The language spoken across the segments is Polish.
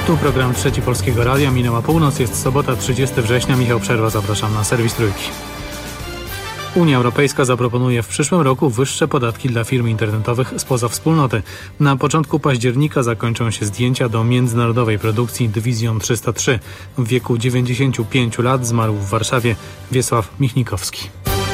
Tu program Trzeci Polskiego Radia. Minęła północ, jest sobota, 30 września. Michał Przerwa, zapraszam na serwis Trójki. Unia Europejska zaproponuje w przyszłym roku wyższe podatki dla firm internetowych spoza wspólnoty. Na początku października zakończą się zdjęcia do międzynarodowej produkcji Division 303. W wieku 95 lat zmarł w Warszawie Wiesław Michnikowski.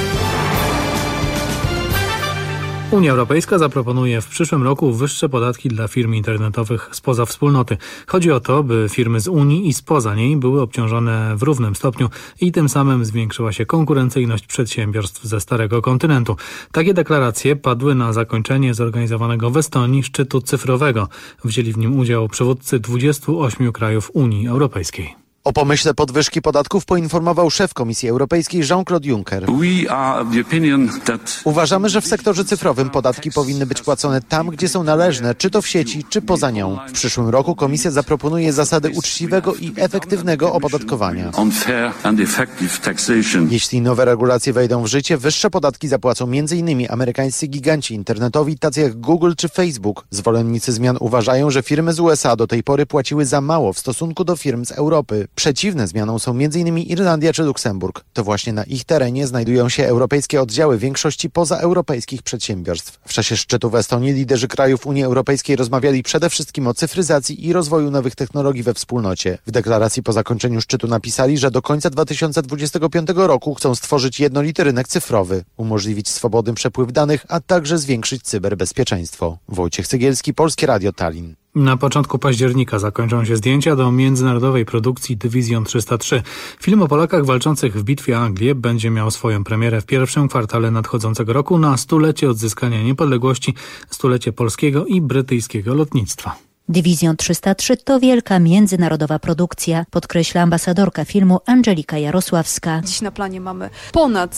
Unia Europejska zaproponuje w przyszłym roku wyższe podatki dla firm internetowych spoza wspólnoty. Chodzi o to, by firmy z Unii i spoza niej były obciążone w równym stopniu i tym samym zwiększyła się konkurencyjność przedsiębiorstw ze Starego Kontynentu. Takie deklaracje padły na zakończenie zorganizowanego w Estonii szczytu cyfrowego. Wzięli w nim udział przywódcy 28 krajów Unii Europejskiej. O pomyśle podwyżki podatków poinformował szef Komisji Europejskiej Jean-Claude Juncker. Uważamy, że w sektorze cyfrowym podatki powinny być płacone tam, gdzie są należne, czy to w sieci, czy poza nią. W przyszłym roku Komisja zaproponuje zasady uczciwego i efektywnego opodatkowania. Jeśli nowe regulacje wejdą w życie, wyższe podatki zapłacą m.in. amerykańscy giganci internetowi, tacy jak Google czy Facebook. Zwolennicy zmian uważają, że firmy z USA do tej pory płaciły za mało w stosunku do firm z Europy. Przeciwne zmianom są m.in. Irlandia czy Luksemburg. To właśnie na ich terenie znajdują się europejskie oddziały większości pozaeuropejskich przedsiębiorstw. W czasie szczytu w Estonii liderzy krajów Unii Europejskiej rozmawiali przede wszystkim o cyfryzacji i rozwoju nowych technologii we wspólnocie. W deklaracji po zakończeniu szczytu napisali, że do końca 2025 roku chcą stworzyć jednolity rynek cyfrowy, umożliwić swobodny przepływ danych, a także zwiększyć cyberbezpieczeństwo. Wojciech Cegielski, Polskie Radio Tallinn. Na początku października zakończą się zdjęcia do międzynarodowej produkcji Division 303. Film o Polakach walczących w bitwie o Anglię będzie miał swoją premierę w pierwszym kwartale nadchodzącego roku na stulecie odzyskania niepodległości, stulecie polskiego i brytyjskiego lotnictwa. Division 303 to wielka międzynarodowa produkcja, podkreśla ambasadorka filmu Angelika Jarosławska. Dziś na planie mamy ponad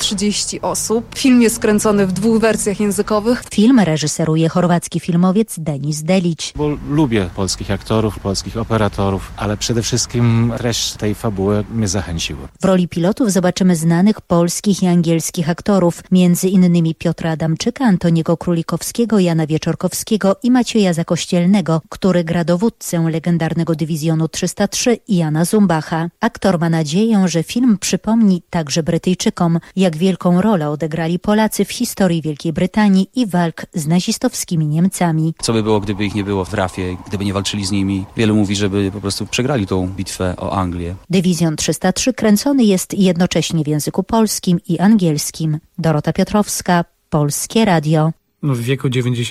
130 osób. Film jest kręcony w 2 wersjach językowych. Film reżyseruje chorwacki filmowiec Denis Delić. Bo lubię polskich aktorów, polskich operatorów, ale przede wszystkim treść tej fabuły mnie zachęciły. W roli pilotów zobaczymy znanych polskich i angielskich aktorów, między innymi Piotra Adamczyka, Antoniego Królikowskiego, Jana Wieczorkowskiego i Macieja Zakościelnego, który gra dowódcę legendarnego Dywizjonu 303 Jana Zumbacha. Aktor ma nadzieję, że film przypomni także Brytyjczykom, jak wielką rolę odegrali Polacy w historii Wielkiej Brytanii i walk z nazistowskimi Niemcami. Co by było, gdyby ich nie było w Rafie, gdyby nie walczyli z nimi? Wielu mówi, żeby po prostu przegrali tą bitwę o Anglię. Dywizjon 303 kręcony jest jednocześnie w języku polskim i angielskim. Dorota Piotrowska, Polskie Radio. W wieku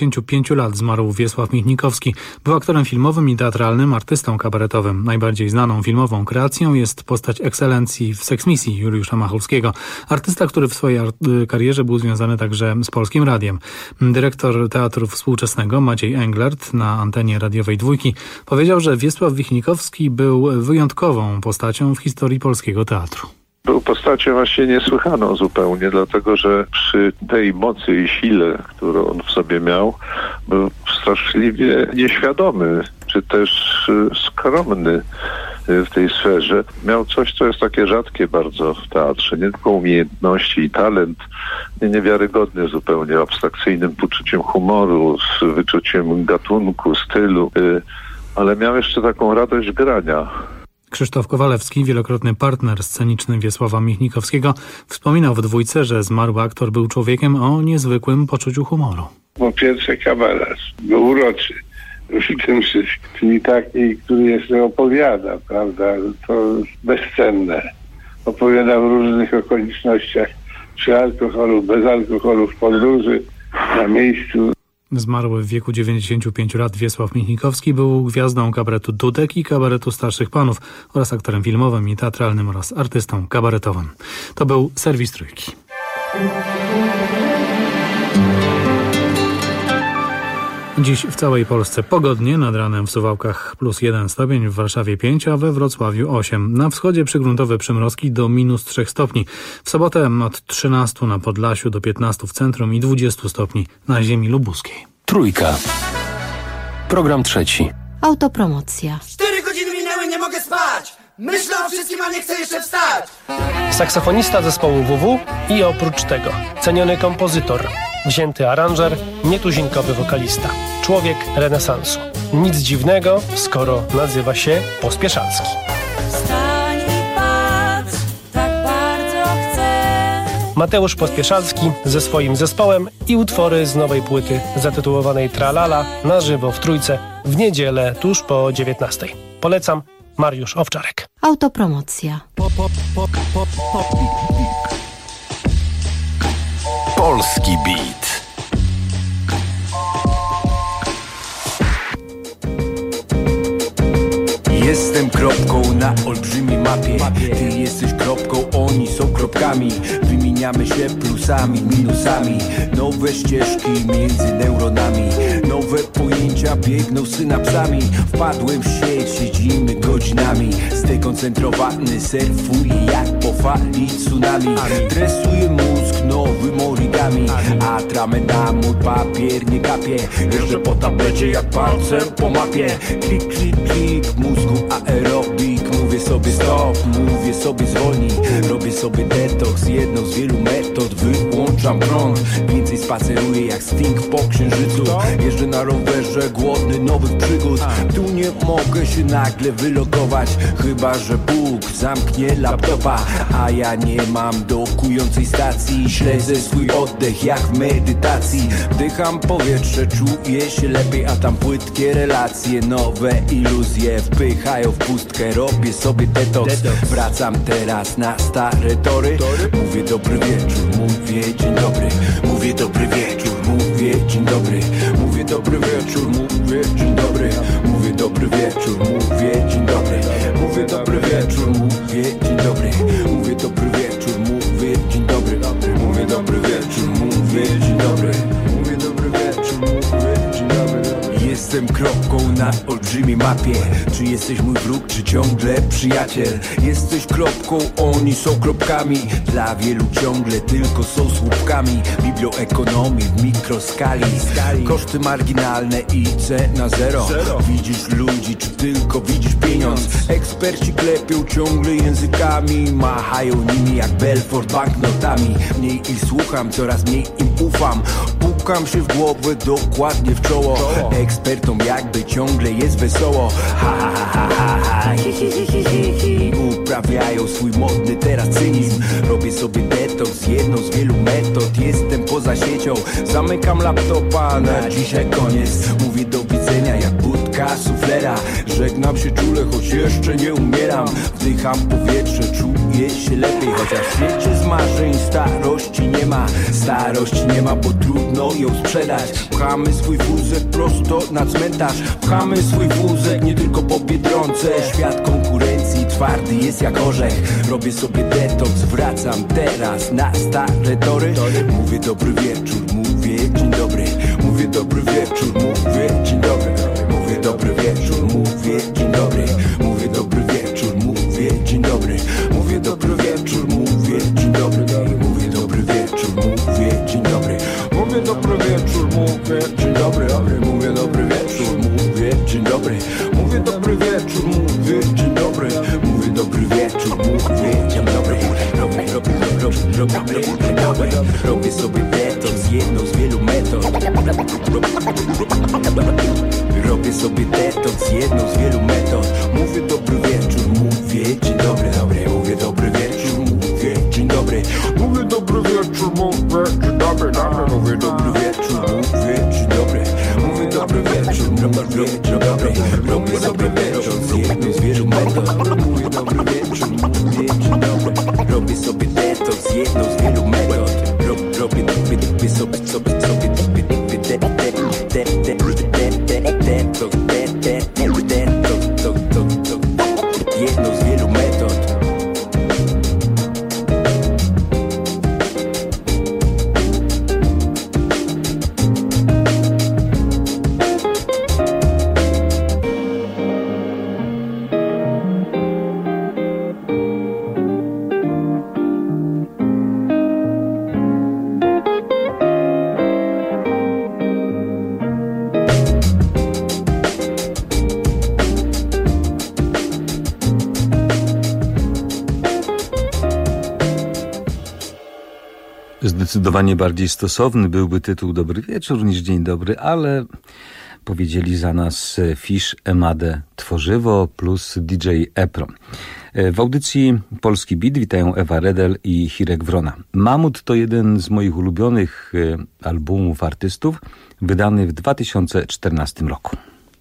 95 lat zmarł Wiesław Michnikowski. Był aktorem filmowym i teatralnym, artystą kabaretowym. Najbardziej znaną filmową kreacją jest postać ekscelencji w Seksmisji Juliusza Machulskiego. Artysta, który w swojej karierze był związany także z Polskim Radiem. Dyrektor Teatru Współczesnego Maciej Englert na antenie radiowej Dwójki powiedział, że Wiesław Michnikowski był wyjątkową postacią w historii polskiego teatru. Był postacią właśnie niesłychaną zupełnie, dlatego że przy tej mocy i sile, którą on w sobie miał, był straszliwie nieświadomy, czy też skromny w tej sferze. Miał coś, co jest takie rzadkie bardzo w teatrze, nie tylko umiejętności i talent, niewiarygodny zupełnie, abstrakcyjnym poczuciem humoru, z wyczuciem gatunku, stylu, ale miał jeszcze taką radość grania. Krzysztof Kowalewski, wielokrotny partner sceniczny Wiesława Michnikowskiego, wspominał w Dwójce, że zmarły aktor był człowiekiem o niezwykłym poczuciu humoru. Po pierwsze kawalerz, był uroczy w tym wszystkim, czyli taki, który jeszcze opowiada, prawda, to bezcenne. Opowiada w różnych okolicznościach, przy alkoholu, bez alkoholu, w podróży, na miejscu. Zmarły w wieku 95 lat Wiesław Michnikowski był gwiazdą kabaretu Dudek i kabaretu Starszych Panów oraz aktorem filmowym i teatralnym oraz artystą kabaretowym. To był serwis Trójki. Dziś w całej Polsce pogodnie, nad ranem w Suwałkach +1 stopień, w Warszawie 5, a we Wrocławiu 8. Na wschodzie przygruntowe przymrozki do -3 stopni. W sobotę od 13 na Podlasiu do 15 w centrum i 20 stopni na ziemi lubuskiej. Trójka. Program trzeci. Autopromocja. 4 godziny minęły, nie mogę spać! Myślę o wszystkim, a nie chcę jeszcze wstać! Saksofonista zespołu WW i oprócz tego ceniony kompozytor, wzięty aranżer, nietuzinkowy wokalista. Człowiek renesansu. Nic dziwnego, skoro nazywa się Pospieszalski. Wstań i patrz, tak bardzo chcę. Mateusz Pospieszalski ze swoim zespołem i utwory z nowej płyty zatytułowanej Tralala na żywo w Trójce w niedzielę tuż po 19:00. Polecam. Mariusz Owczarek. Autopromocja. Polski Beat. Jestem kropką na olbrzymiej mapie. Ty jesteś kropką, oni są kropkami. Wymieniamy się plusami, minusami. Nowe ścieżki między neuronami. Nowe pojęcia biegną synapsami. Wpadłem w sieć, siedzimy godzinami. Zdekoncentrowany surfuję jak po fali tsunami. Dresuje mózg nowym origami. A tramę na mój papier nie kapie. Jeżdżę po tablecie jak palcem po mapie. Klik, klik, klik, mózgu aerobik. Mówię sobie stop, mówię sobie zwolnij. Robię sobie detoks, jedną z wielu metod. Wyłączam prąd, więcej spaceruję jak Sting po księżycu. Jeżdżę na rowerze, głodny nowych przygód. Tu nie mogę się nagle wylogować, chyba że Bóg zamknie laptopa. A ja nie mam dokującej stacji. Śledzę swój oddech jak w medytacji. Wdycham powietrze, czuję się lepiej. A tam płytkie relacje, nowe iluzje wpychają w pustkę. Robię sobie detoks. Wracam teraz na stare tory. Mówię dobry wieczór, mówię dzień dobry. Mówię dobry wieczór, mówię dzień dobry. Mówię dobry wieczór, mówię dzień dobry. Mówię dobry wieczór, mówię dzień dobry. Mówię dobry wieczór, mówię dzień dobry. Mówię dobry wieczór, mówię dzień dobry. Mówię dobry wieczór, mówię dzień dobry. Mówię dobry wieczór, mówię dzień dobry. Jestem kropką na olbrzymiej mapie. Czy jesteś mój wróg, czy ciągle przyjaciel? Jesteś kropką, oni są kropkami. Dla wielu ciągle tylko są słupkami biblioekonomii w mikroskali. Koszty marginalne i cena zero. Widzisz ludzi, czy tylko widzisz pieniądz? Eksperci klepią ciągle językami. Machają nimi jak Belfort banknotami. Mniej ich słucham, coraz mniej im ufam. Pukam się w głowę, dokładnie w czoło. Ekspertom jakby ciągle jest wesoło. Ha ha ha ha ha, hi hi hi hi hi hi. Uprawiają swój modny teraz cynizm. Robię sobie detoks, jedną z wielu metod. Jestem poza siecią, zamykam laptopa. Na dzisiaj koniec, mówię do widzenia jak budka suflera. Żegnam się czule, choć jeszcze nie umieram. Wdycham powietrze, czuję się lepiej. Chociaż w świecie z marzeń starości nie ma. Starości nie ma, bo trudno ją sprzedać. Pchamy swój wózek prosto na cmentarz. Pchamy swój wózek nie tylko po Biedronce. Świat konkurencji twardy jest jak orzech. Robię sobie detoks, wracam teraz na stare tory. Mówię dobry wieczór, mówię dzień dobry. Mówię dobry wieczór, mówię dzień dobry. Mówię dobry wieczór, mówię dzień dobry. Mówię dobry wieczór, mówię dzień dobry. Mówię dobry wieczór, mówię dzień dobry. Mówię dobry wieczór, mówię dzień dobry. Mówię dobry wieczór, mówię dzień dobry. Mówię dobry wieczór, mówię dzień dobry. Mówię dobry wieczór, mówię dzień dobry. Mówię dobry wieczór, mówię dzień dobry. Robię sobie detoks, jedną z wielu metod. Robię sobie detoks, jedną z wielu metod. Mówię dobry wieczór, mówię dzień dobry. Mówię dobry wieczór, mówię dzień dobry. Mówię dobry wieczór, mówię dzień dobry. Mówię dobry wieczór, mówię dzień dobry. Mówię dobry wieczór, mówię dzień dobry. Robię sobie detoks, jedną z wielu metod. Mówię dobry wieczór, mówię dzień dobry. Robię sobie detoks, jedną z wielu metod. Robię jedną z wielu metod. Zdecydowanie bardziej stosowny byłby tytuł Dobry Wieczór niż Dzień Dobry, ale powiedzieli za nas Fish, Emade, Tworzywo plus DJ Epro. W audycji Polski Beat witają Ewa Redel i Hirek Wrona. Mamut to jeden z moich ulubionych albumów artystów, wydany w 2014 roku.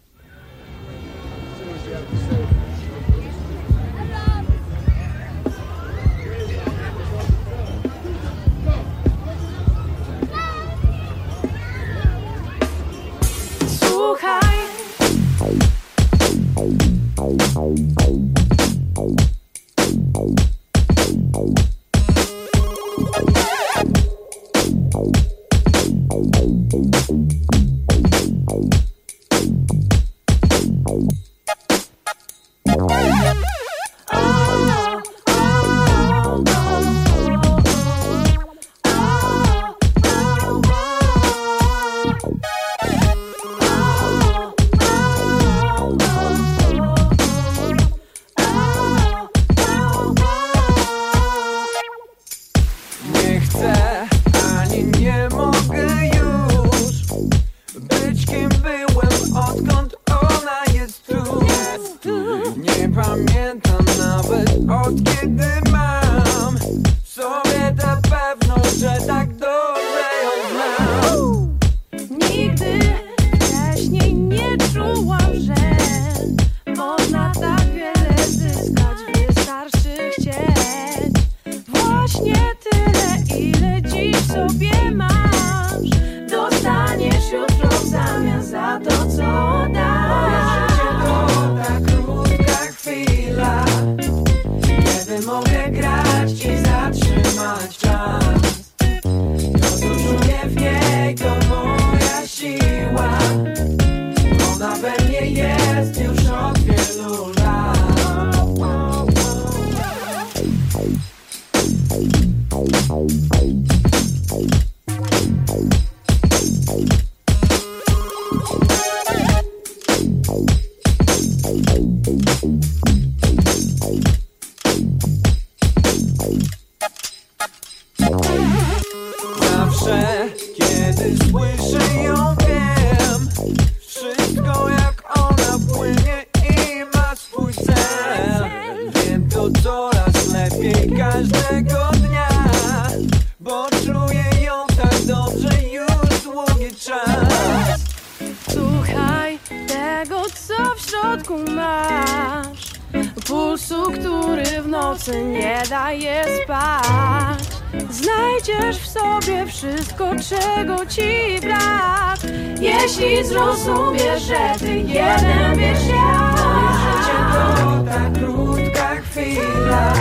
Czego ci brak? Jeśli zrozumiesz, że ty jeden wiesz jak. Życie to ta krótka chwila,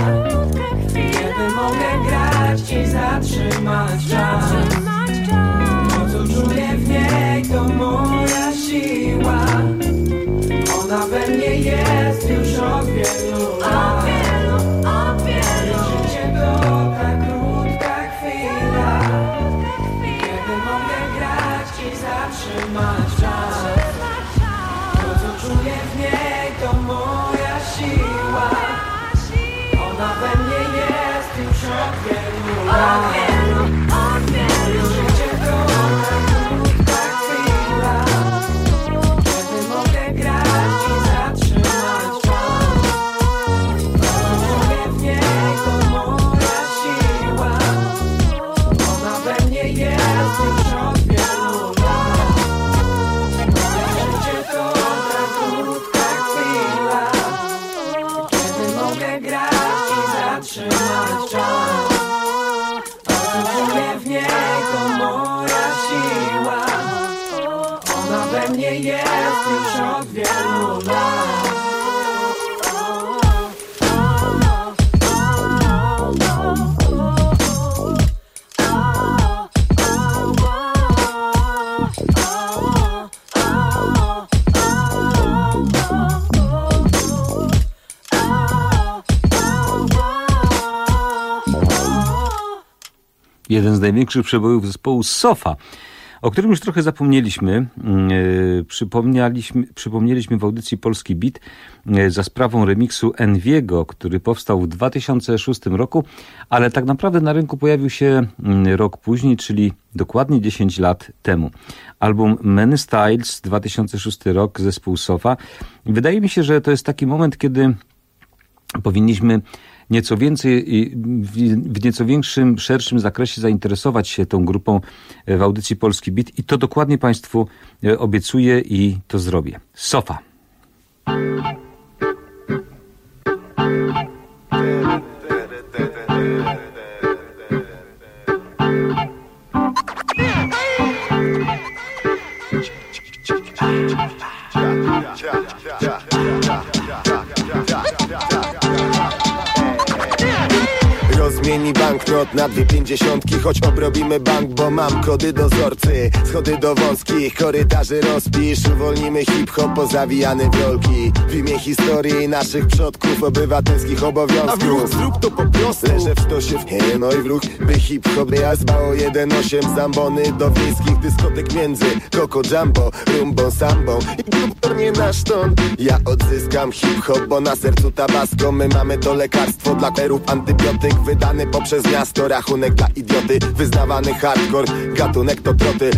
kiedy mogę grać i zatrzymać czas. To co czuję w niej to moja siła. Ona we mnie jest już od wielu lat. Życie to ta krótka chwila, zatrzymać czas. To co czuję w niej to moja siła. Ona we mnie jest już od wielu lat. Życie to ta krótka chwila, kiedy mogę grać i zatrzymać czas. To co czuję w niej to moja siła. Ona we mnie jest już od wielu lat. Trzymać czas. To co czuję w niej to moja siła. Ona we mnie jest już od wielu lat. Jeden z największych przebojów zespołu Sofa o którym już trochę zapomnieliśmy. Przypomnieliśmy w audycji Polski Beat za sprawą remiksu Enviego, który powstał w 2006 roku, ale tak naprawdę na rynku pojawił się rok później, czyli dokładnie 10 lat temu. Album Many Styles, 2006 rok, zespół Sofa. Wydaje mi się, że to jest taki moment, kiedy powinniśmy nieco więcej i w nieco większym, szerszym zakresie zainteresować się tą grupą w audycji Polski Beat i to dokładnie Państwu obiecuję i to zrobię. Sofa. Rozmieni banknot na 2,50, choć obrobimy bank, bo mam kody dozorcy. Schody do wąskich korytarzy rozpisz, uwolnimy hip-hop pozawijany w rolki. W imię historii naszych przodków, obywatelskich obowiązków. A w ruch zrób to po prostu. Leżę w sztosie no i w ruch, by hip-hop zbało 1,8 zambony do wiejskich dyskotek między Coco Jumbo, Rumbą, Sambą i nie nasz ton. Ja odzyskam hip-hop, bo na sercu tabasco. My mamy to lekarstwo dla perów, antybiotyk wydany poprzez miasto, rachunek dla idioty. Wyznawany hardcore, gatunek to troty.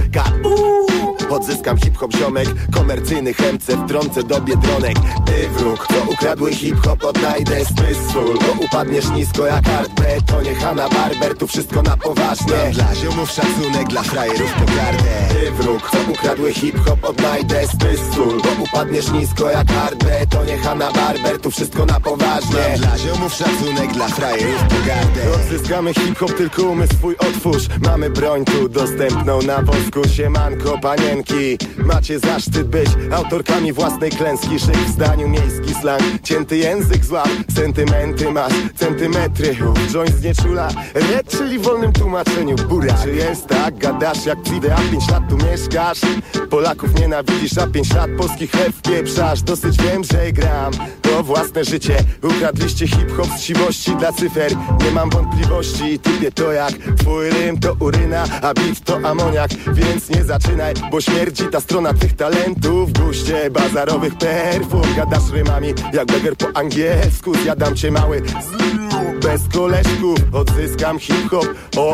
Odzyskam hip-hop ziomek, komercyjny chemce, wtrącę do biedronek. Ty wróg, co ukradły hip-hop, odnajdę smysł. Bo upadniesz nisko jak Art B, to nie Hanna Barber, tu wszystko na poważnie. Dla ziomów szacunek, dla frajerów pogardę. Ty wróg, co ukradły hip-hop, odnajdę smysł. Bo upadniesz nisko jak Art B, to nie Hanna Barber, tu wszystko na poważnie. Dla ziomów szacunek, dla frajerów pogardę. Odzyskamy hip-hop, tylko umysł swój otwórz. Mamy broń tu dostępną na wosku. Siemanko, panien. Macie zaszczyt być autorkami własnej klęski. Szyk w zdaniu, miejski slang, cięty język złap. Sentymenty masz, centymetry. Joint znieczula, red, czyli w wolnym tłumaczeniu burak. Czy jest tak? Gadasz jak Cide, a 5 lat tu mieszkasz. Polaków nienawidzisz, a 5 lat polskich chleb wpieprzasz. Dosyć wiem, że gram to własne życie. Ukradliście hip-hop z siwości dla cyfer. Nie mam wątpliwości, typie to jak twój rym to uryna, a beat to amoniak. Więc nie zaczynaj, bo śmierdzi ta strona twych talentów. W guście bazarowych perfum gadasz rymami jak beger po angielsku. Zjadam cię mały bez koleżków. Odzyskam hip-hop,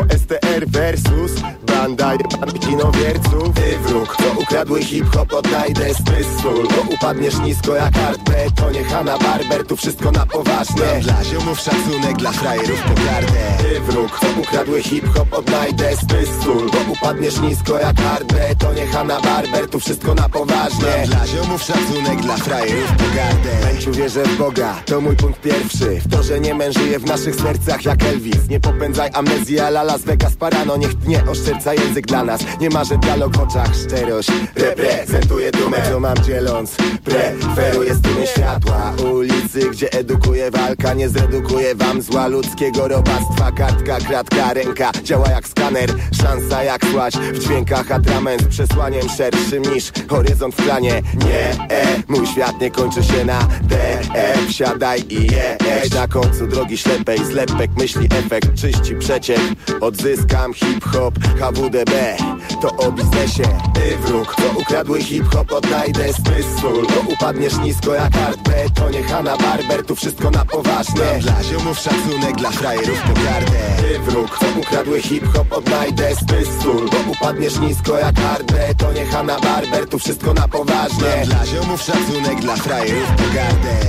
OSTR versus banda jebanych kinowierców. Ty wróg, co ukradły hip-hop, odnajdę smysł. Bo upadniesz nisko jak Art B, to nie Hanna Barber, tu wszystko na poważnie. Dla ziomów szacunek, dla frajerów pogardę. Ty wróg, co ukradły hip-hop, odnajdę smysł. Bo upadniesz nisko jak Art B, to nie Hanna Barber, tu wszystko na poważnie. Dla ziomów szacunek, dla frajerów pogardę. Męciu wierzę w Boga, to mój punkt pierwszy. W to, że nie mężyje w naszych sercach jak Elvis. Nie popędzaj amnezji, a Las Vegas parano. Niech tnie oszczerca język dla nas. Nie marzę dialog w oczach, szczerość reprezentuję dumę, co mam dzieląc. Preferuję struny światła ulicy, gdzie edukuje walka. Nie zredukuje wam zła ludzkiego robactwa. Kartka, kratka, ręka działa jak skaner. Szansa jak słać w dźwiękach atrament. Z przesłaniem szerszym niż horyzont w planie. Nie, mój świat nie kończy się na D, wsiadaj i jedź. Na końcu drogi ślepej zlepek myśli efekt czyści przeciek. Odzyskam hip-hop, HWDB, to o biznesie. Ty wróg, co ukradły hip-hop, odnajdę smysł. Bo upadniesz nisko jak Art B, to nie Hanna Barber, tu wszystko na poważnie. Dla ziomów szacunek, dla frajerów pogardę. Ty wróg, co ukradły hip-hop, odnajdę smysł. Bo upadniesz nisko jak Art B, to nie Hanna Barber, tu wszystko na poważnie. Dla ziomów szacunek, dla frajerów pogardę.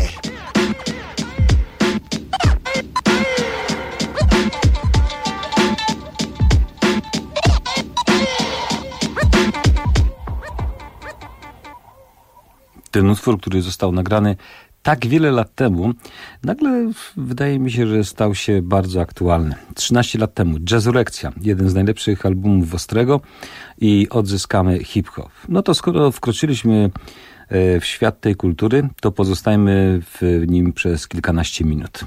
Ten utwór, który został nagrany tak wiele lat temu, nagle wydaje mi się, że stał się bardzo aktualny. 13 lat temu Jazzurekcja, jeden z najlepszych albumów Ostrego i Odzyskamy hip-hop. No to skoro wkroczyliśmy w świat tej kultury, to pozostajmy w nim przez kilkanaście minut.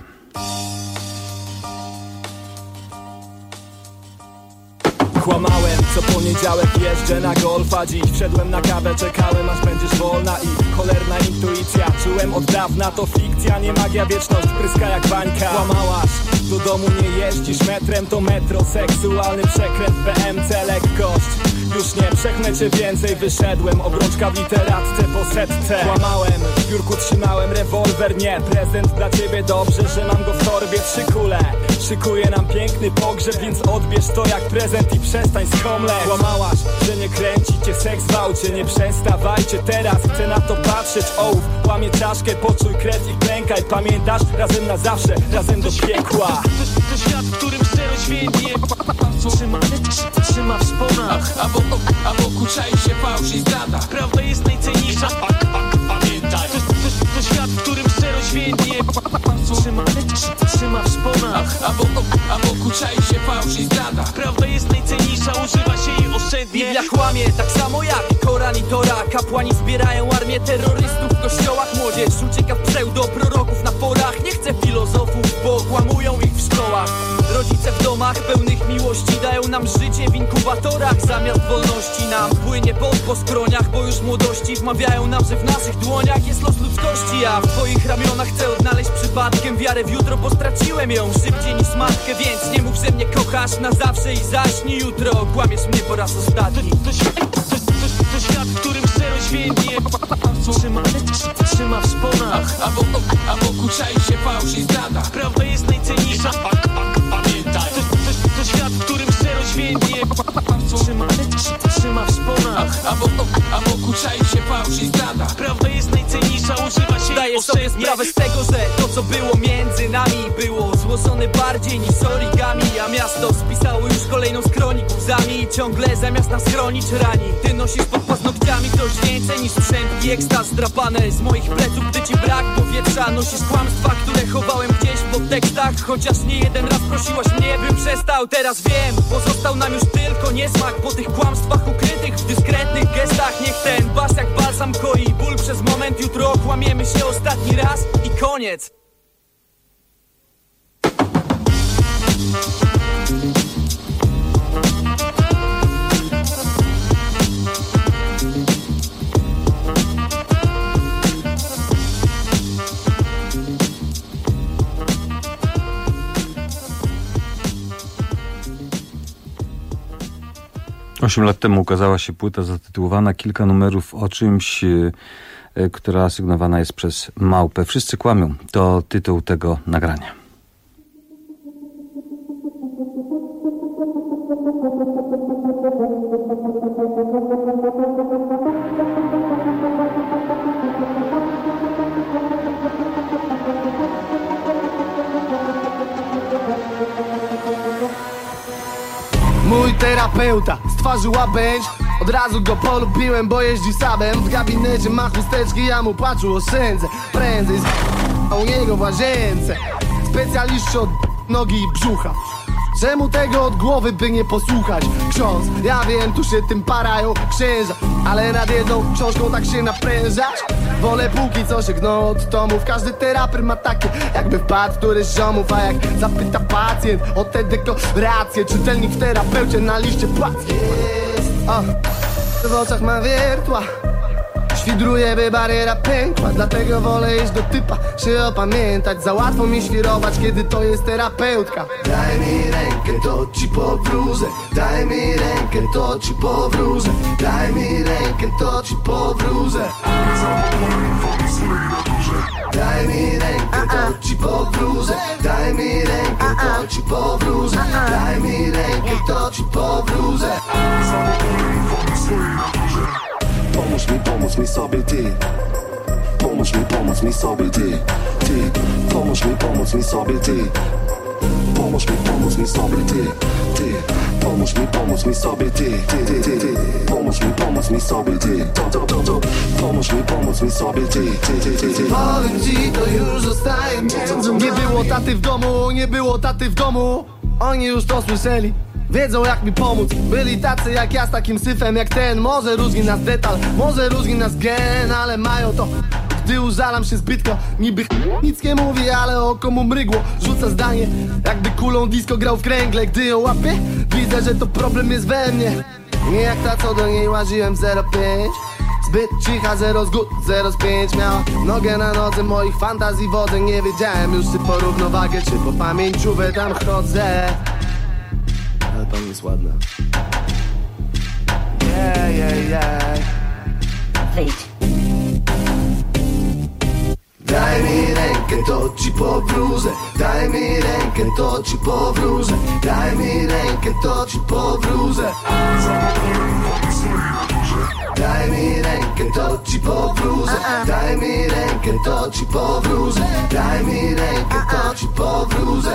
Kłamałem, co poniedziałek jeżdżę na golfa. Dziś wszedłem na kawę, czekałem aż będziesz wolna. I cholerna intuicja czułem od dawna. To fikcja, nie magia, wieczność pryska jak bańka. Kłamałaś, do domu nie jeździsz metrem, to metro. Seksualny przekręt, BMC, lekkość. Już nie przechnę cię więcej, wyszedłem. Obrączka w literatce po setce. Kłamałem, w biurku trzymałem rewolwer. Nie, prezent dla ciebie, dobrze, że mam go w torbie. 3 kule, szykuje nam piękny pogrzeb, więc odbierz to jak prezent i przestań skomleć. Kłamałaś, że nie kręci cię seks w aucie. Nie przestawajcie teraz, chcę na to patrzeć. Ołów, łamie czaszkę, poczuj krew i klękaj. Pamiętasz, razem na zawsze, razem do piekła. To świat, w którym szczerość więdnie trzyma w szponach, a wokół czai się fałsz i zdrada. Prawda jest najcenniejsza, pamiętaj. To świat, w którym szczerość więdnie trzyma w szponach, a wokół czai się fałsz i zdrada. Prawda jest najcenniejsza, używa się jej oszczędnie. Biblia kłamie, tak samo jak Koran i Tora. Kapłani zbierają armię terrorystów w kościołach. Młodzież ucieka w pseudo-proroków na forach. Nie chcę filozofów, bo kłamują ich w szkołach. Rodzice w domach pełnych miłości dają nam życie w inkubatorach. Zamiast wolności nam płynie pot po skroniach. Bo już młodości wmawiają nam, że w naszych dłoniach jest los ludzkości. A w twoich ramionach chcę odnaleźć przypadkiem wiarę w jutro, bo straciłem ją szybciej niż matkę. Więc nie mów, że mnie kochasz na zawsze i zaśnij jutro. Kłamiesz mnie po raz ostatni. To świat, w którym szczerość więdnie trzyma w szponach, a wokół czai się fałsz i zdrada. Prawda jest najcenniejsza, pamiętaj. To świat, w którym szczerość więdnie trzyma w szponach, a wokół czai się fałsz i zdrada. Prawda jest najcenniejsza, używa się. Zdaję sobie sprawę z tego, że to co było między nami było złożone bardziej niż origami. A miasto spisało już kolejną skronik łzami. I ciągle zamiast nas chronić rani. Ty nosisz pod paznokciami coś więcej niż strzępki. Ekstaz drapane z moich pleców, gdy ci brak powietrza. Nosisz kłamstwa, które chowałem gdzieś w podtekstach. Chociaż nie jeden raz prosiłaś mnie, bym przestał. Teraz wiem, pozostał nam już tylko niesmak po tych kłamstwach ukrytych w dyskretnych gestach. Niech ten bas jak balsam koi ból przez moment. Jutro okłamiemy się ostatni raz i koniec. Osiem lat temu ukazała się płyta zatytułowana Kilka numerów o czymś, która sygnowana jest przez Małpę. Wszyscy kłamią. To tytuł tego nagrania. Mój terapeuta z twarzy łabędź. Od razu go polubiłem, bo jeździ sabem. W gabinecie ma chusteczki, ja mu płaczu oszczędzę. Prędzej a u niego w łazience. Specjaliści od nogi i brzucha. Czemu tego od głowy by nie posłuchać? Ksiądz, ja wiem, tu się tym parają księża. Ale nad jedną książką tak się naprężać. Wolę póki co się gną od tomów. Każdy terapeuta ma takie, jakby wpadł któryś z ziomów. A jak zapyta pacjent o te deklaracje, czytelnik w terapeucie na liście płac jest. W oczach ma wiertła. Świdruje, by bariera pękła. Dlatego wolę iść do typa, się opamiętać. Za łatwo mi świrować, kiedy to jest terapeutka. Daj mi rękę, to ci powróżę. Daj mi rękę, to ci powróżę. Daj mi rękę, to ci powróżę. Daj mi rękę, to ci powróżę. Daj mi rękę, to ci powróżę. Daj mi rękę, to ci powróżę. Pomóż mi sobie ty. Pomóż mi sobie ty. Ty, pomóż mi sobie ty. Pomóż mi sobie ty. Ty, pomóż mi sobie ty. Ty. Pomóż mi sobie ty. Pomóż mi sobie ty. Powiem ci, to już zostaje między nami. Nie było taty w domu, nie było taty w domu. Oni już to słyszeli. Wiedzą jak mi pomóc. Byli tacy jak ja z takim syfem jak ten. Może różni nas detal, może różni nas gen. Ale mają to, gdy użalam się zbytko. Niby nic nie mówi, ale oko mu mrygło. Rzuca zdanie, jakby kulą disco grał w kręgle. Gdy ją łapię, widzę, że to problem jest we mnie. Nie jak ta, co do niej łaziłem 0,5. Zbyt cicha, zero zgód, zero spięć miała nogę na nodze moich fantazji wodę. Nie wiedziałem już czy po równowagę, czy po pamięciówę tam chodzę. Ale to jest ładne. Wyjdź. Daj mi rękę, to ci powróżę. Daj mi rękę, to ci powróżę. Daj mi rękę, to ci powróżę. Daj mi rękę, to ci powróżę. Daj mi rękę, to ci powróżę. Daj mi rękę, to ci powróżę.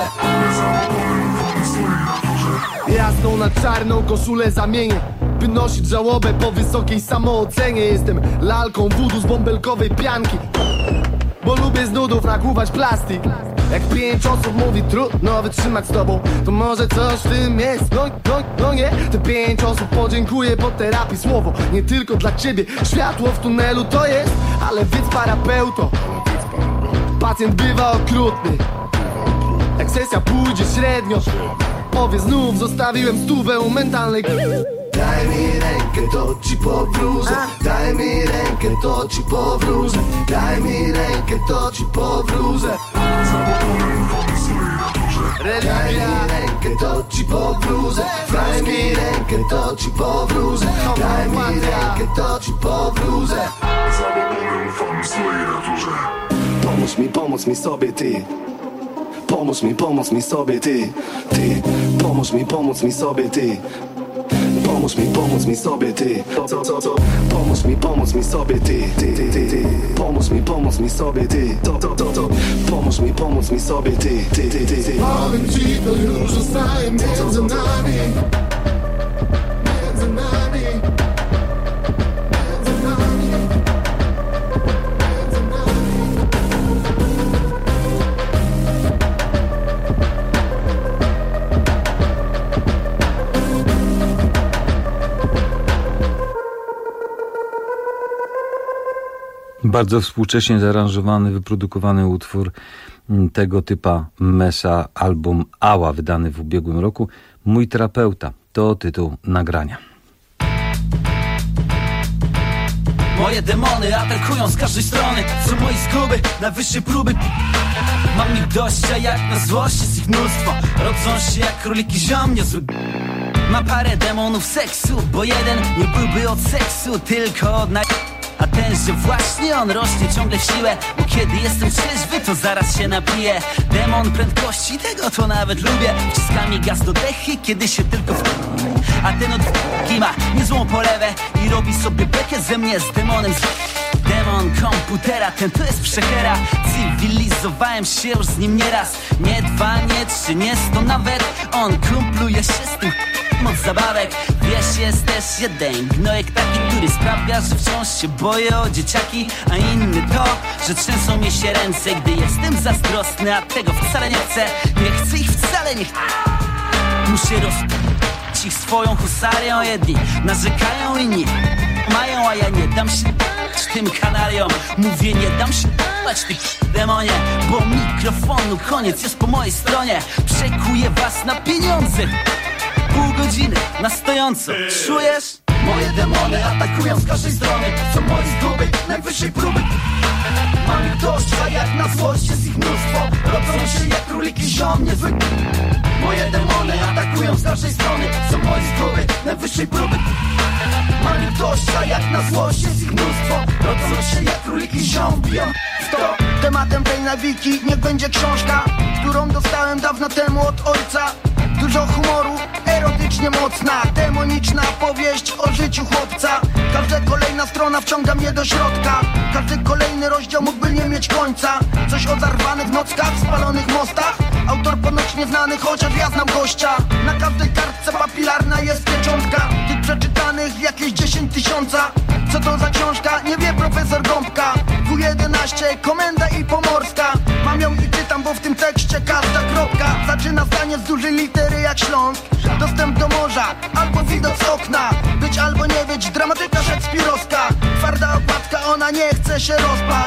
Jasną na czarną koszulę zamienię, by nosić żałobę po wysokiej samoocenie. Jestem lalką voodoo z bąbelkowej pianki, bo lubię z nudów nakłuwać plastik. Jak 5 osób mówi trudno wytrzymać z tobą, to może coś w tym jest. No nie, te 5 osób podziękuję po terapii. Słowo nie tylko dla ciebie, światło w tunelu to jest. Ale wiedz parapeuto, pacjent bywa okrutny. Jak sesja pójdzie średnio, powie znów zostawiłem stówę u mentalnej. Daj mi rękę, to ci powróżę. Daj mi rękę, to ci powróżę. Daj mi rękę, to ci powróżę. Daj mi rękę, to ci powróżę. Daj mi rękę, to ci powróżę. Daj mi rękę, to ci powróżę. Pomóż mi sobie ty. Pomóż mi sobie ty. Ty, pomóż mi sobie ty. Pomóż mi sobie ty. Pomóż mi sobie ty. Pomóż mi sobie ty. Pomóż mi sobie ty. Powiem ci, to już zostaje między nami. Między nami. Bardzo współcześnie zaaranżowany, wyprodukowany utwór tego typa Mesa, album Ała, wydany w ubiegłym roku. Mój terapeuta, to tytuł nagrania. Moje demony atakują z każdej strony. Są moi zguby, najwyższe próby. Mam ich dość, a jak na złość jest ich mnóstwo. Rodzą się jak króliki ziom niezły. Mam parę demonów seksu, bo jeden nie byłby od seksu, tylko od a ten, że właśnie on rośnie ciągle w siłę. Bo kiedy jestem trzeźwy, to zaraz się napiję. Demon prędkości, tego to nawet lubię. Wciska mi gaz do dechy, kiedy się tylko a ten od ma niezłą polewę i robi sobie bekę ze mnie z demonem. Demon komputera, ten to jest przechera. Cywilizowałem się już z nim nieraz. Nie 2, nie 3, nie 100 nawet. On kumpluje się z tym od zabawek. Wiesz, jest też jeden gnojek taki, który sprawia, że wciąż się boję o dzieciaki. A inny to, że trzęsą mi się ręce, gdy jestem zazdrosny, a tego wcale nie chcę. Nie chcę ich wcale, nie chcę. Muszę ich swoją husarią. Jedni narzekają, inni mają, a ja nie dam się tym kanariom. Mówię, nie dam się ty demonie, bo mikrofonu koniec jest po mojej stronie. Przekuję was na pieniądze. Pół godziny na stojąco. Czujesz? Moje demony atakują z każdej strony. Są moje zguby, najwyższej próby. Mam ich dość, a jak na złość jest ich mnóstwo. Rodzą się jak króliki ziom niezły. Moje demony atakują z każdej strony. Są moje zguby, najwyższej próby. Mam ich dość, a jak na złość jest ich mnóstwo. Rodzą się jak króliki ziom biją w to. Tematem tej nawiki niech będzie książka, którą dostałem dawno temu od ojca. Dużo humoru, erotycznie mocna, demoniczna powieść o życiu chłopca. Każda kolejna strona wciąga mnie do środka. Każdy kolejny rozdział mógłby nie mieć końca. Coś o zarwanych nockach, spalonych mostach. Autor ponoć nieznany, chociaż ja znam gościa. Na każdej kartce papilarna jest pieczątka. Tych przeczytanych jakieś 10 000. Co to za książka? Nie wie profesor Gąbka. W11, komenda i pomorska. Mam ją i czytam, bo w tym tekście każda kropka zaczyna zdanie z dużej litery jak Śląsk. Dostęp do morza, albo widok z okna. Być albo nie być, dramatyka szekspirowska. Twarda okładka, ona nie chce się rozpaść.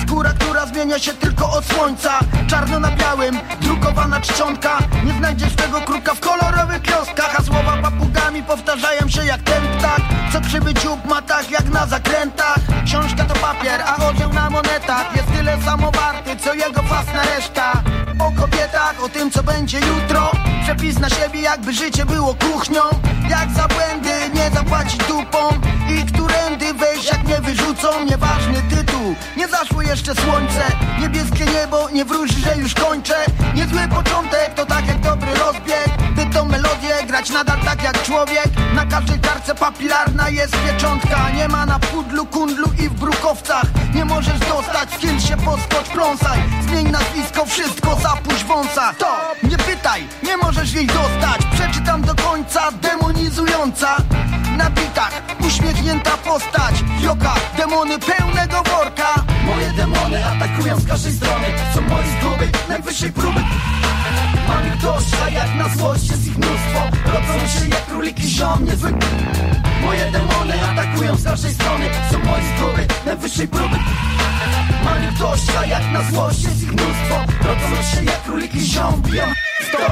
Skóra, która zmienia się tylko od słońca. Czarno na białym, drukowana czcionka. Nie znajdziesz tego kruka w kolorowych kioskach. A słowa papugami powtarzają się jak ten ptak, co krzywy dziób ma tak jak na zakrętach. Książka to papier, a orzeł na monetach jest tyle samo warty, co jego własna reszta. O kobietach, o tym co będzie jutro. Przepis na siebie, jakby życie było kuchnią. Jak za błędy nie zapłacić dupą. I którędy wejść, jak mnie wyrzucą. Nieważny tytuł, nie zaszło jeszcze słońce. Niebieskie niebo nie wróży, że już kończę. Niezły początek, to tak jak dobry rozbieg. By tą melodię grać nadal tak jak człowiek. Na każdej kartce papilarna jest pieczątka. Nie ma na pudlu, kundlu i w brukowcach. Nie możesz dostać, z kim się poskocz, pląsaj. Zmień nazwisko, wszystko zapuść wąsa. To nie pytaj, nie możesz jej dostać. Przeczytam do końca, demonizująca. Na bitach uśmiechnięta postać. Joka, demony pełnego worka. Moje demony atakują z każdej strony. Są moje zguby, najwyższej próby. Mam ich dość, a jak na złość jest ich mnóstwo. Rodzą się jak króliki ziom niezły. Moje demony atakują z każdej strony. Są moje zguby, najwyższej próby. Mam ich dość, a jak na złość jest ich mnóstwo. Rodzą się jak króliki ziom. Biją stop.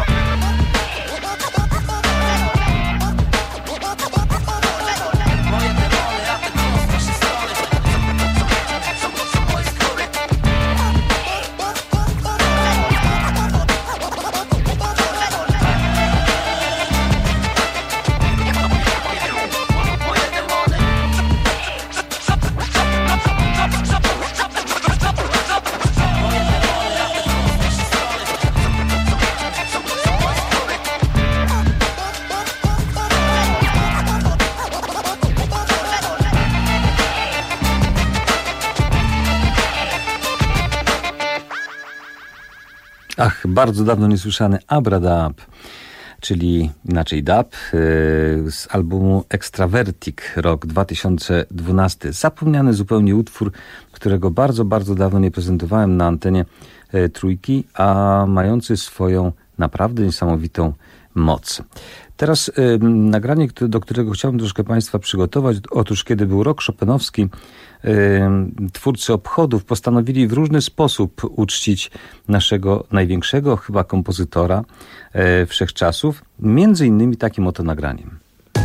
Ach, bardzo dawno niesłyszany Abradab, czyli inaczej dub, z albumu Extravertic, rok 2012. Zapomniany zupełnie utwór, którego bardzo, bardzo dawno nie prezentowałem na antenie Trójki, a mający swoją naprawdę niesamowitą moc. Teraz nagranie, do którego chciałbym troszkę Państwa przygotować. Otóż kiedy był rok chopinowski, twórcy obchodów postanowili w różny sposób uczcić naszego największego chyba kompozytora wszechczasów, między innymi takim oto nagraniem.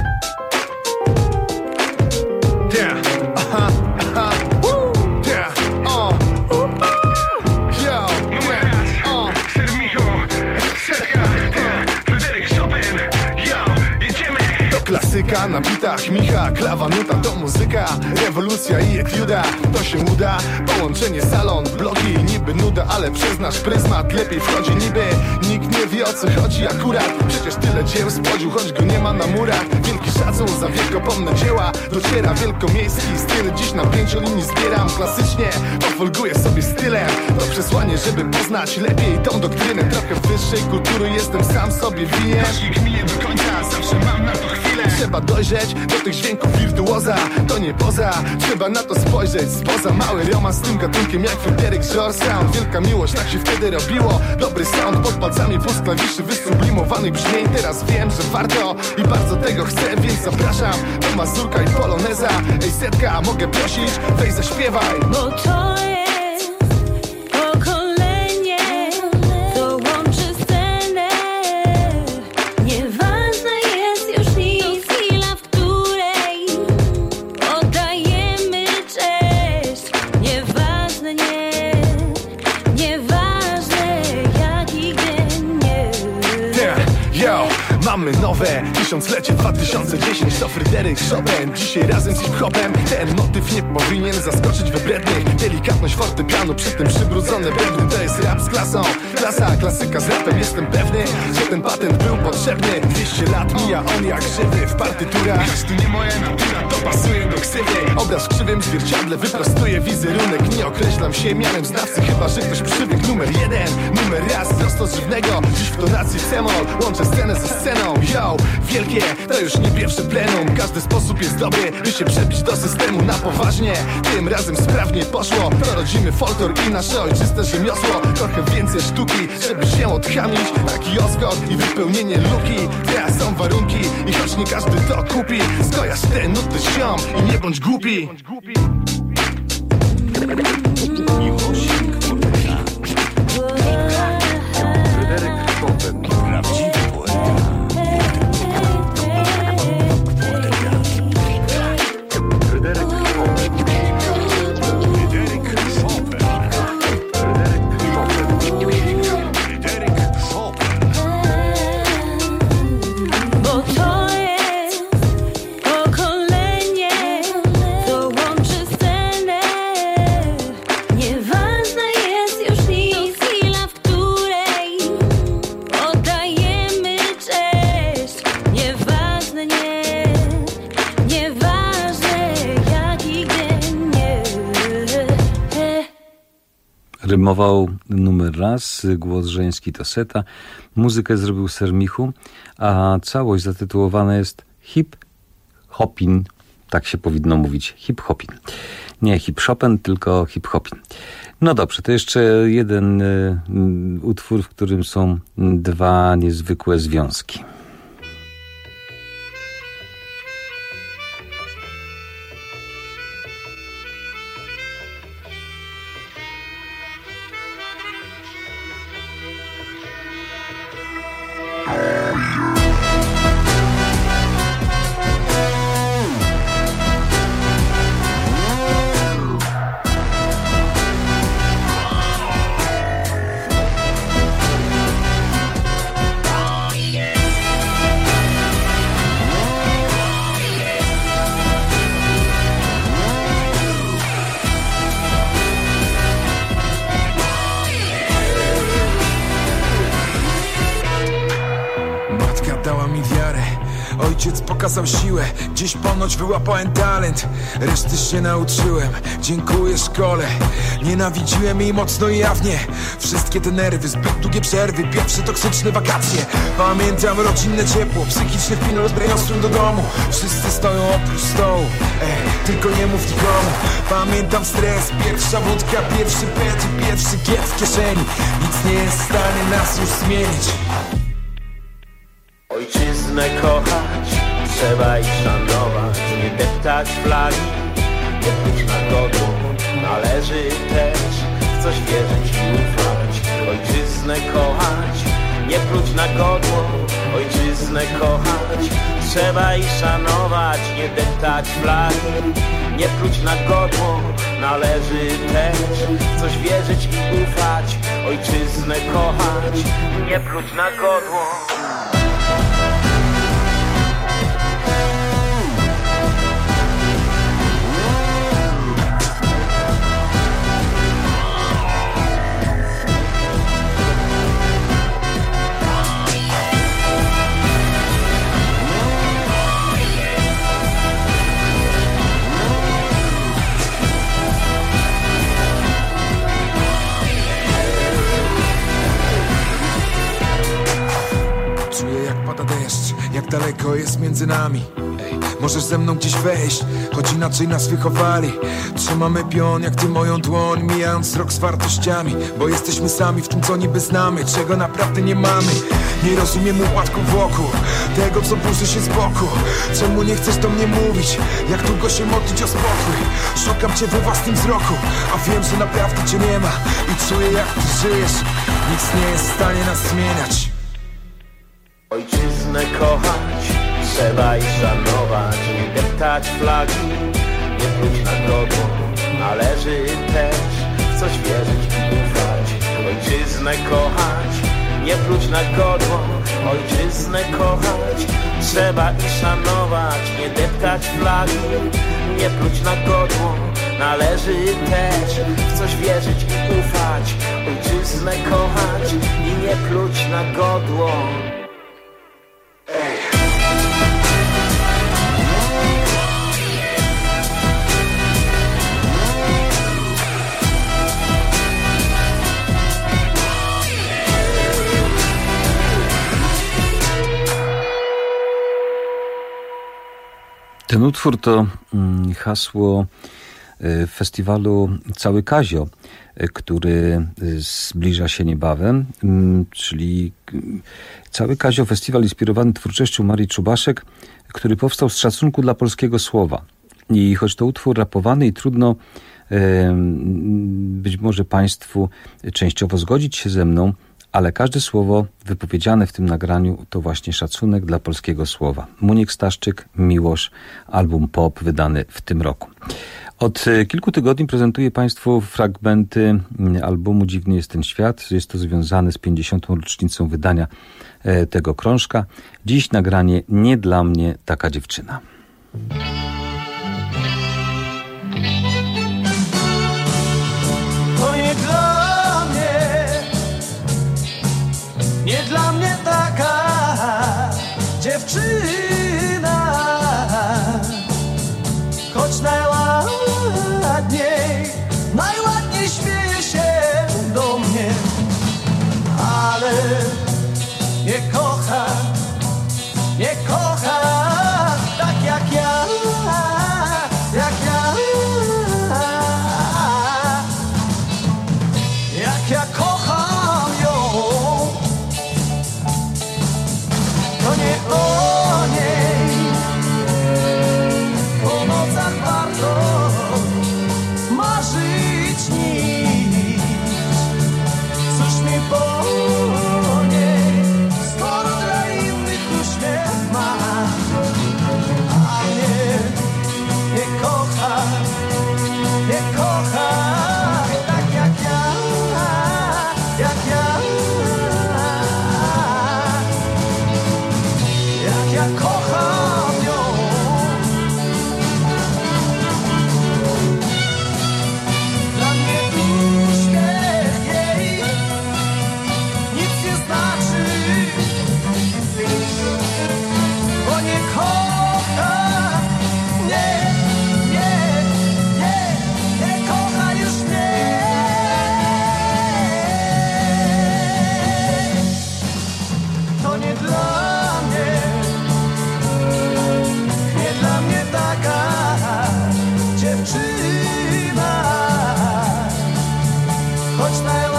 Klasyka na bitach, Micha, klawa, nuta to muzyka. Rewolucja i etiuda, to się uda. Połączenie salon, blogi, niby nuda, ale przez nasz pryzmat lepiej wchodzi niby. Nikt nie wie o co chodzi akurat. Przecież tyle dzieł spłodził, choć go nie ma na murach. Wielki szacun za wiekopomne dzieła. Dociera wielkomiejski styl, dziś na 5 linii zbieram. Klasycznie pofolguję sobie stylem. To przesłanie, żeby poznać lepiej tą doktrynę. Trochę wyższej kultury jestem sam sobie winien. Każdy minie do końca, zawsze mam na to chwilę. Trzeba dojrzeć do tych dźwięków wirtuoza. To nie poza, trzeba na to spojrzeć spoza. Mały romans z tym gatunkiem jak Fryderyk Sound. Wielka miłość, tak się wtedy robiło. Dobry sound pod palcami, puls klawiszy wysublimowanych brzmień. Teraz wiem, że warto i bardzo tego chcę, więc zapraszam do Mazurka i Poloneza. Ej Setka, mogę prosić, weź zaśpiewaj. Bo to jest pokolenie, to łączy scenę. Nieważne jest już nic, chwila, w której oddajemy cześć. Nieważne, nieważne jak i gdzie nie. Yo, mamy nowe tysiąclecie 2010. To Fryderyk Chopin, dzisiaj razem z hip-hopem. Ten motyw nie powinien zaskoczyć wybrednych. Delikatność fortepianu, przy tym przybrudzone bębny. To jest rap z klasą, klasa, klasyka z rapem. Jestem pewny, że ten patent był potrzebny. 200 lat mija on jak żywy w partyturach. Choć tu nie moja natura, to pasuje do ksywy. Obraz w krzywym zwierciadle wyprostuje wizerunek. Nie określam się mianem znawcy, chyba że ktoś przywykł. Numer 1, numer raz z roztożywnego. Dziś w tonacji c-moll, łączę scenę ze sceną. Yo, wielkie, to już nie pierwszy plenum. Każdy sposób jest dobry, by się przebić do systemu na poważnie. Tym razem sprawnie poszło. To rodzimy folklor i nasze ojczyste rzemiosło. Trochę więcej sztuki, żeby się odchamić. Taki oskok i wypełnienie luki. Teraz są warunki i choć nie każdy to kupi, skojarz te nuty ziom i nie bądź głupi. Rymował numer raz, głos żeński to Seta, muzykę zrobił Sermichu, a całość zatytułowana jest Hip Hopin. Tak się powinno mówić, Hip Hopin. Nie Hip Chopin, tylko Hip Hopin. No dobrze, to jeszcze jeden utwór, w którym są dwa niezwykłe związki. Ojciec pokazał siłę, gdzieś ponoć wyłapałem talent. Reszty się nauczyłem, dziękuję szkole. Nienawidziłem jej mocno i jawnie. Wszystkie te nerwy, zbyt długie przerwy, pierwsze toksyczne wakacje. Pamiętam rodzinne ciepło, psychiczny film rozbrajosłem do domu. Wszyscy stoją oprócz stołu, tylko nie mów nikomu. Pamiętam stres, pierwsza wódka, pierwszy pet i pierwszy giet w kieszeni. Nic nie jest w stanie nas już zmienić. Ojczyznę kochać, trzeba i szanować, nie deptać flagi, nie być na godło, należy też w coś wierzyć i ufać. Ojczyznę kochać, nie pluć na godło, ojczyznę kochać, trzeba i szanować, nie deptać flagi, nie pluć na godło, należy też w coś wierzyć i ufać. Ojczyznę kochać, nie pluć na godło. Jak daleko jest między nami. Możesz ze mną gdzieś wejść, choć inaczej nas wychowali. Trzymamy pion jak ty moją dłoń, mijając rok z wartościami. Bo jesteśmy sami w tym, co niby znamy, czego naprawdę nie mamy. Nie rozumiem upadków wokół, tego co burzy się z boku. Czemu nie chcesz do mnie mówić, jak długo się modlić o spokój? Szukam cię we własnym wzroku, a wiem, że naprawdę cię nie ma. I czuję jak ty żyjesz, nic nie jest w stanie nas zmieniać. Ojczyznę kochać, trzeba i szanować, nie deptać flagi, nie pluć na godło, należy też w coś wierzyć i ufać. Ojczyznę kochać, nie pluć na godło, ojczyznę kochać, trzeba i szanować, nie deptać flagi, nie pluć na godło, należy też w coś wierzyć i ufać. Ojczyznę kochać i nie pluć na godło. Ten utwór to hasło festiwalu Cały Kazio, który zbliża się niebawem, czyli Cały Kazio, festiwal inspirowany twórczością Marii Czubaszek, który powstał z szacunku dla polskiego słowa. I choć to utwór rapowany i trudno być może Państwu częściowo zgodzić się ze mną, ale każde słowo wypowiedziane w tym nagraniu to właśnie szacunek dla polskiego słowa. Muniek Staszczyk, Miłosz, album pop wydany w tym roku. Od kilku tygodni prezentuję Państwu fragmenty albumu Dziwny jest ten świat. Jest to związane z 50. rocznicą wydania tego krążka. Dziś nagranie Nie dla mnie taka dziewczyna. To nie dla mnie, nie dla mnie taka dziewczyna, choć najładniej śmieje się znaczyć nic. Cóż mi po niej, skoro dla innych uśmiech ma, a mnie nie kocha, nie kocha tak jak ja, jak ja, jak ja kocham ją. Dla mnie uśmiech jej nic nie znaczy, bo nie kocha, nie, nie, nie, nie kocha już mnie. To nie dla mnie, nie dla mnie taka dziewczyna, choć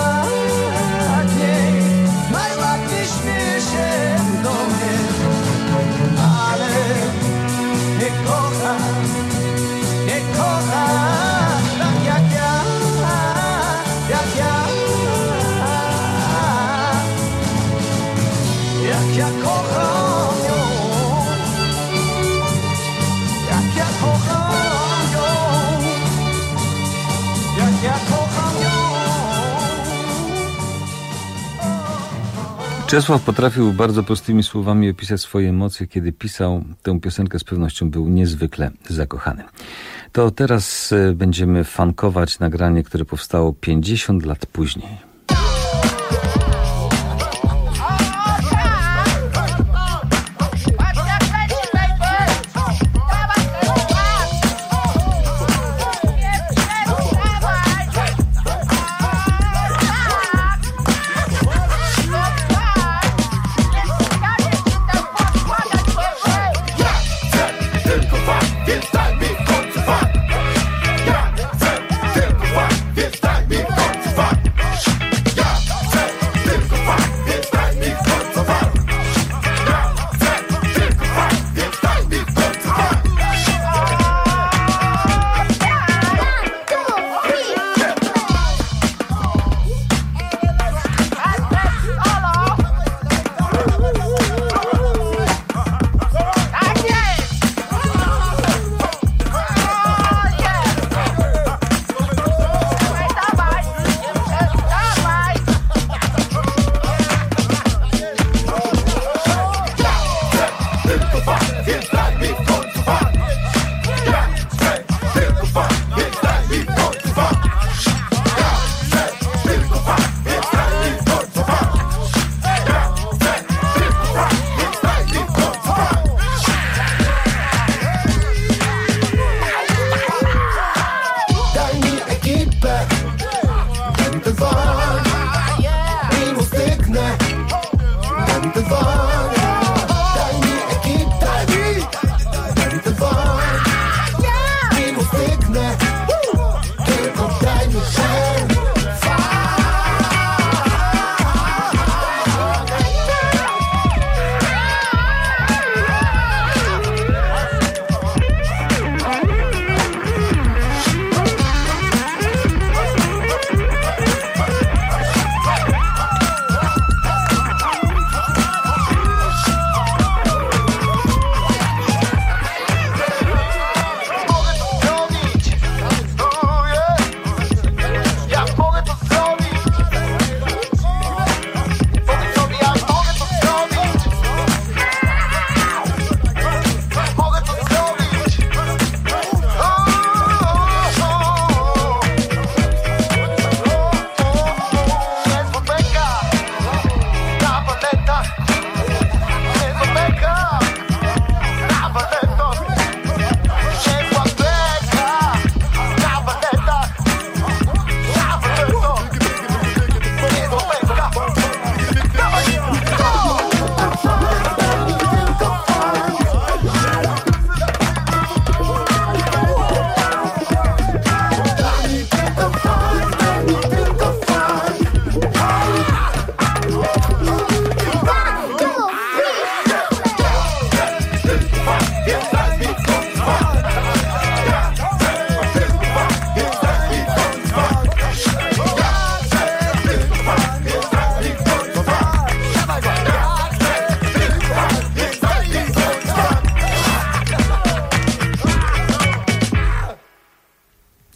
najładniej śmieje się do mnie, ale nie kocha tak jak ja, jak ja, jak ja kocham ją, jak ja kocham ją, jak ja kocham ją. Czesław potrafił bardzo prostymi słowami opisać swoje emocje. Kiedy pisał tę piosenkę, z pewnością był niezwykle zakochany. To teraz będziemy funkować nagranie, które powstało 50 lat później.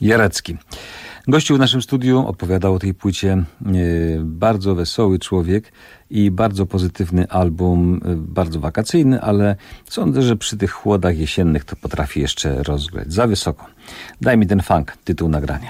Jarecki. Gościł w naszym studiu, opowiadał o tej płycie, bardzo wesoły człowiek i bardzo pozytywny album, bardzo wakacyjny, ale sądzę, że przy tych chłodach jesiennych to potrafi jeszcze rozgrać za wysoko. Daj mi ten funk, tytuł nagrania.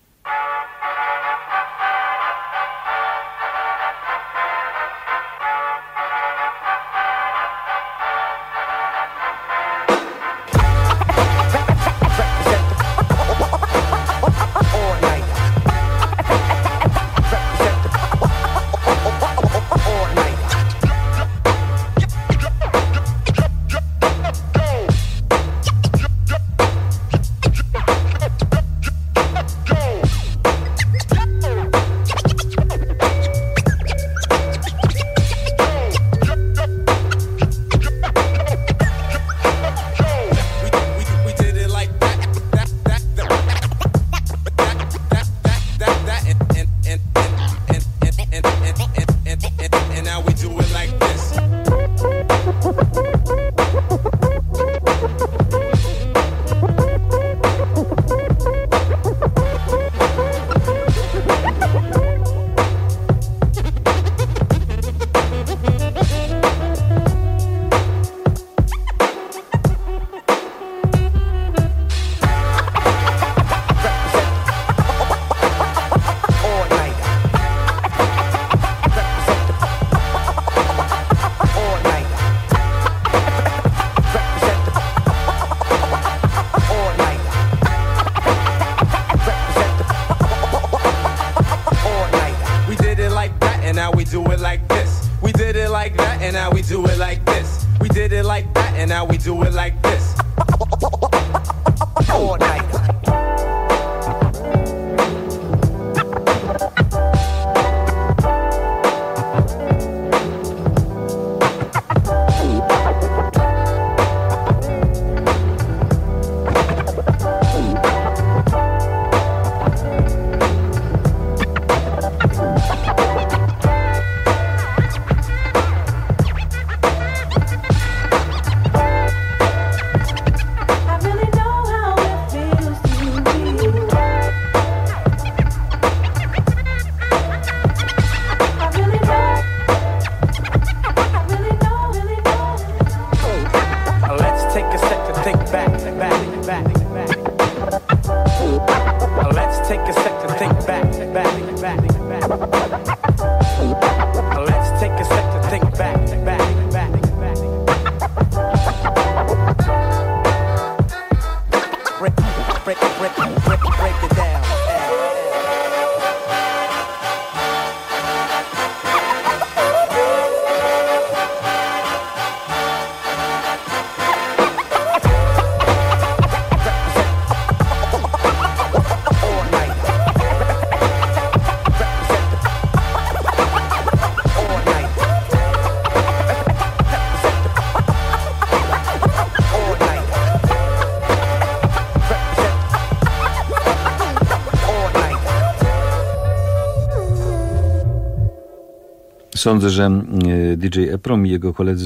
Sądzę, że DJ Eprom i jego koledzy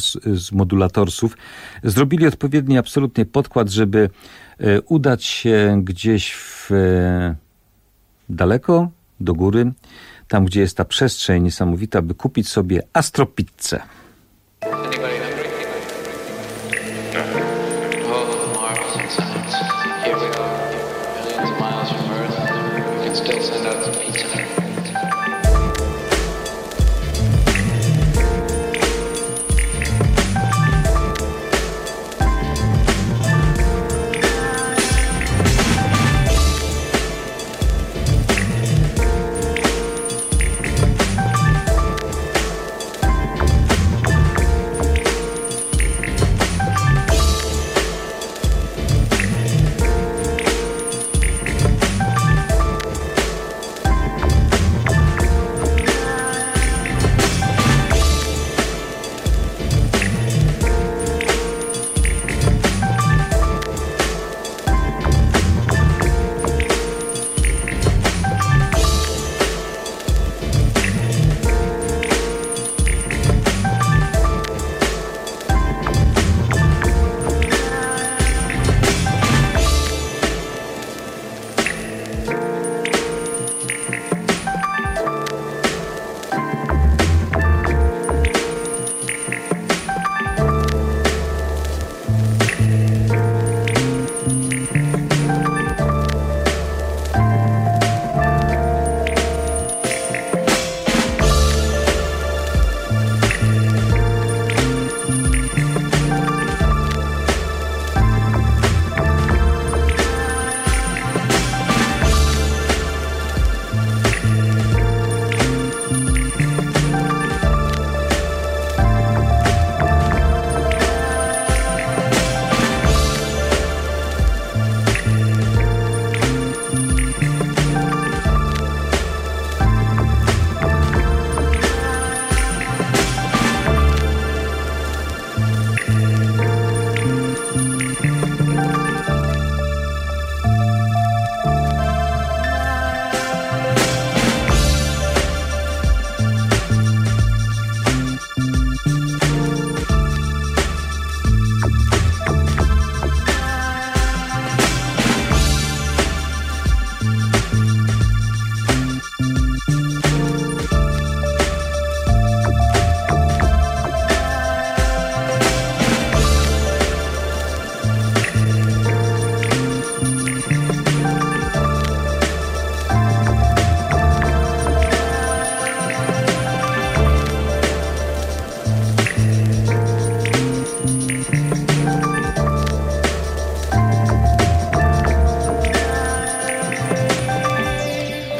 z Modulatorsów zrobili odpowiedni absolutnie podkład, żeby udać się gdzieś daleko, do góry, tam gdzie jest ta przestrzeń niesamowita, by kupić sobie astropizzę.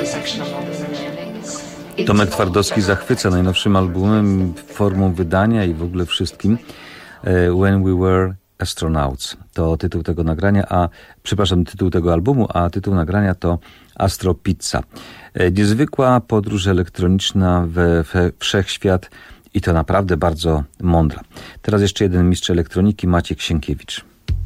Tomek Twardowski zachwyca najnowszym albumem, formą wydania i w ogóle wszystkim. When We Were Astronauts to tytuł tego nagrania, tytuł tego albumu, a tytuł nagrania to Astro Pizza. Niezwykła podróż elektroniczna we wszechświat i to naprawdę bardzo mądra. Teraz jeszcze jeden mistrz elektroniki, Maciek Sienkiewicz.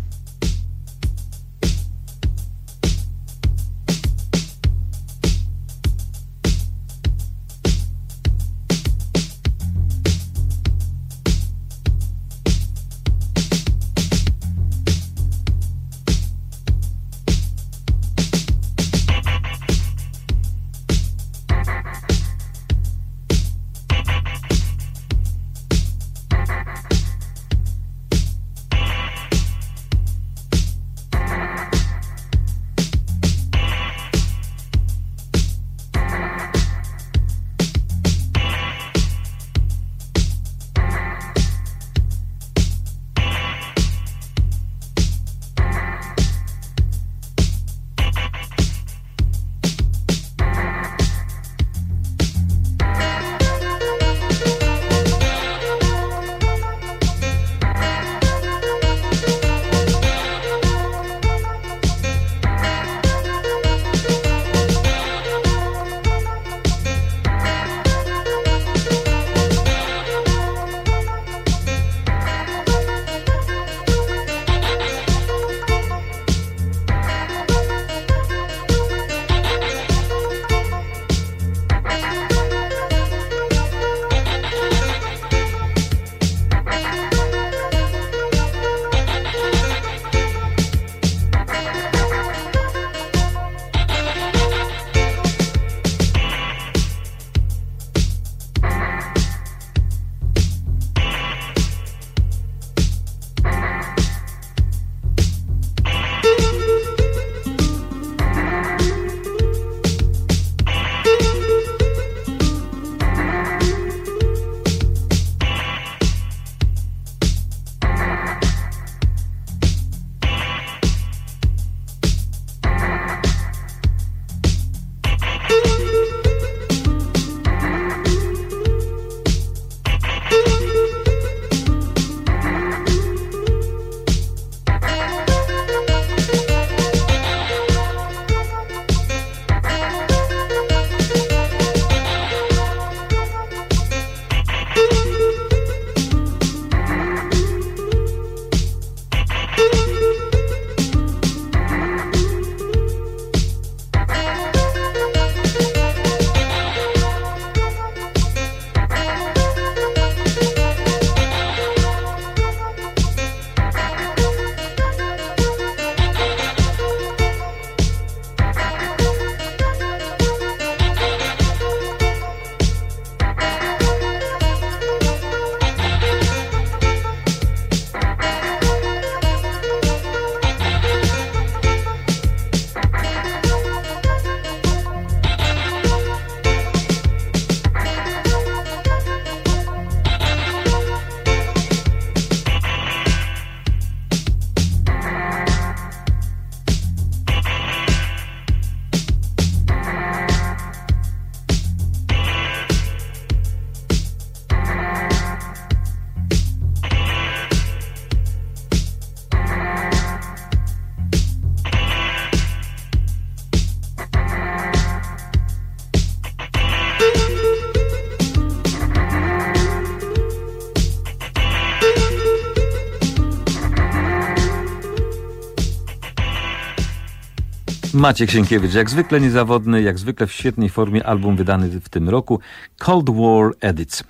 Maciek Sienkiewicz, jak zwykle niezawodny, jak zwykle w świetnej formie, album wydany w tym roku, Cold War Edits.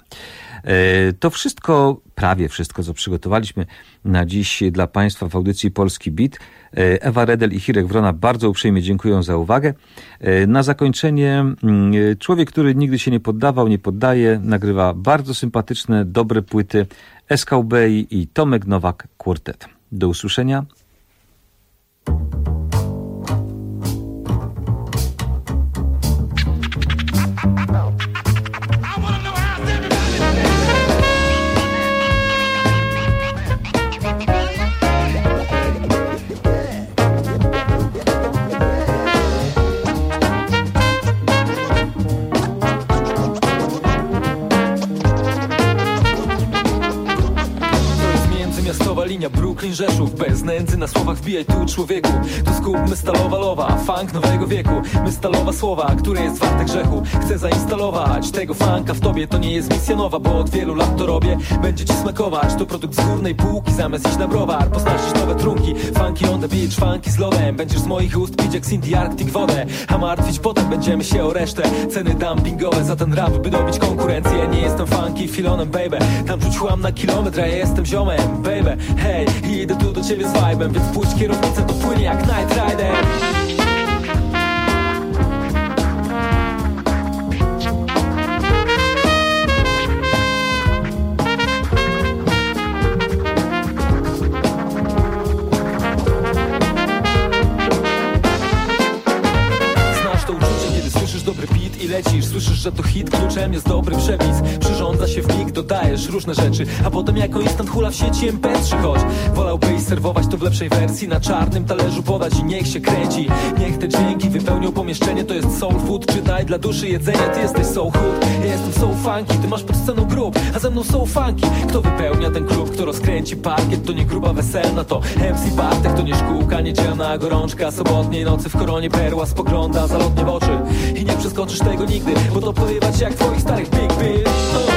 To wszystko, prawie wszystko, co przygotowaliśmy na dziś dla Państwa w audycji Polski Beat. Ewa Redel i Hirek Wrona bardzo uprzejmie dziękuję za uwagę. Na zakończenie człowiek, który nigdy się nie poddawał, nie poddaje, nagrywa bardzo sympatyczne, dobre płyty, SKB i Tomek Nowak Quartet. Do usłyszenia. dzień Rzeszów. Bez nędzy na słowach wbijaj tu człowieku. Tu skupmy stalowa lowa, funk nowego wieku. My stalowa słowa, które jest warte grzechu. Chcę zainstalować tego funka w tobie. To nie jest misja nowa, bo od wielu lat to robię. Będzie ci smakować, to produkt z górnej półki. Zamiast iść na browar, poznasz nowe trunki. Funky on the beach, funky z lodem. Będziesz z moich ust pić jak Cindy Arctic wodę. A martwić potem będziemy się o resztę. Ceny dumpingowe za ten rap, by dobić konkurencję. Nie jestem funky filonem, baby. Tam czuć chłam na kilometr, a ja jestem ziomem, baby. Hej, idę tu do ciebie z vibe'em, więc puść kierownicę, to płynie jak Night Rider. Lecisz, słyszysz, że to hit, kluczem jest dobry przepis. Przyrządza się w mig, dodajesz różne rzeczy, a potem jako instant hula w sieci MP3. Choć wolałbyś serwować to w lepszej wersji, na czarnym talerzu podać i niech się kręci. Niech te dźwięki wypełnią pomieszczenie, to jest soul food. Czytaj dla duszy jedzenia, ty jesteś soul hood. Ja jestem soul funky, ty masz pod sceną grób, a ze mną soul funky. Kto wypełnia ten klub, kto rozkręci parkiet? To nie gruba weselna, to MC Bartek. To nie szkółka, niedzielna gorączka. Sobotniej nocy w koronie perła spogląda zalotnie w oczy i nie przeskoczysz tego nigdy, bo to porywać jak twoich starych big bitch.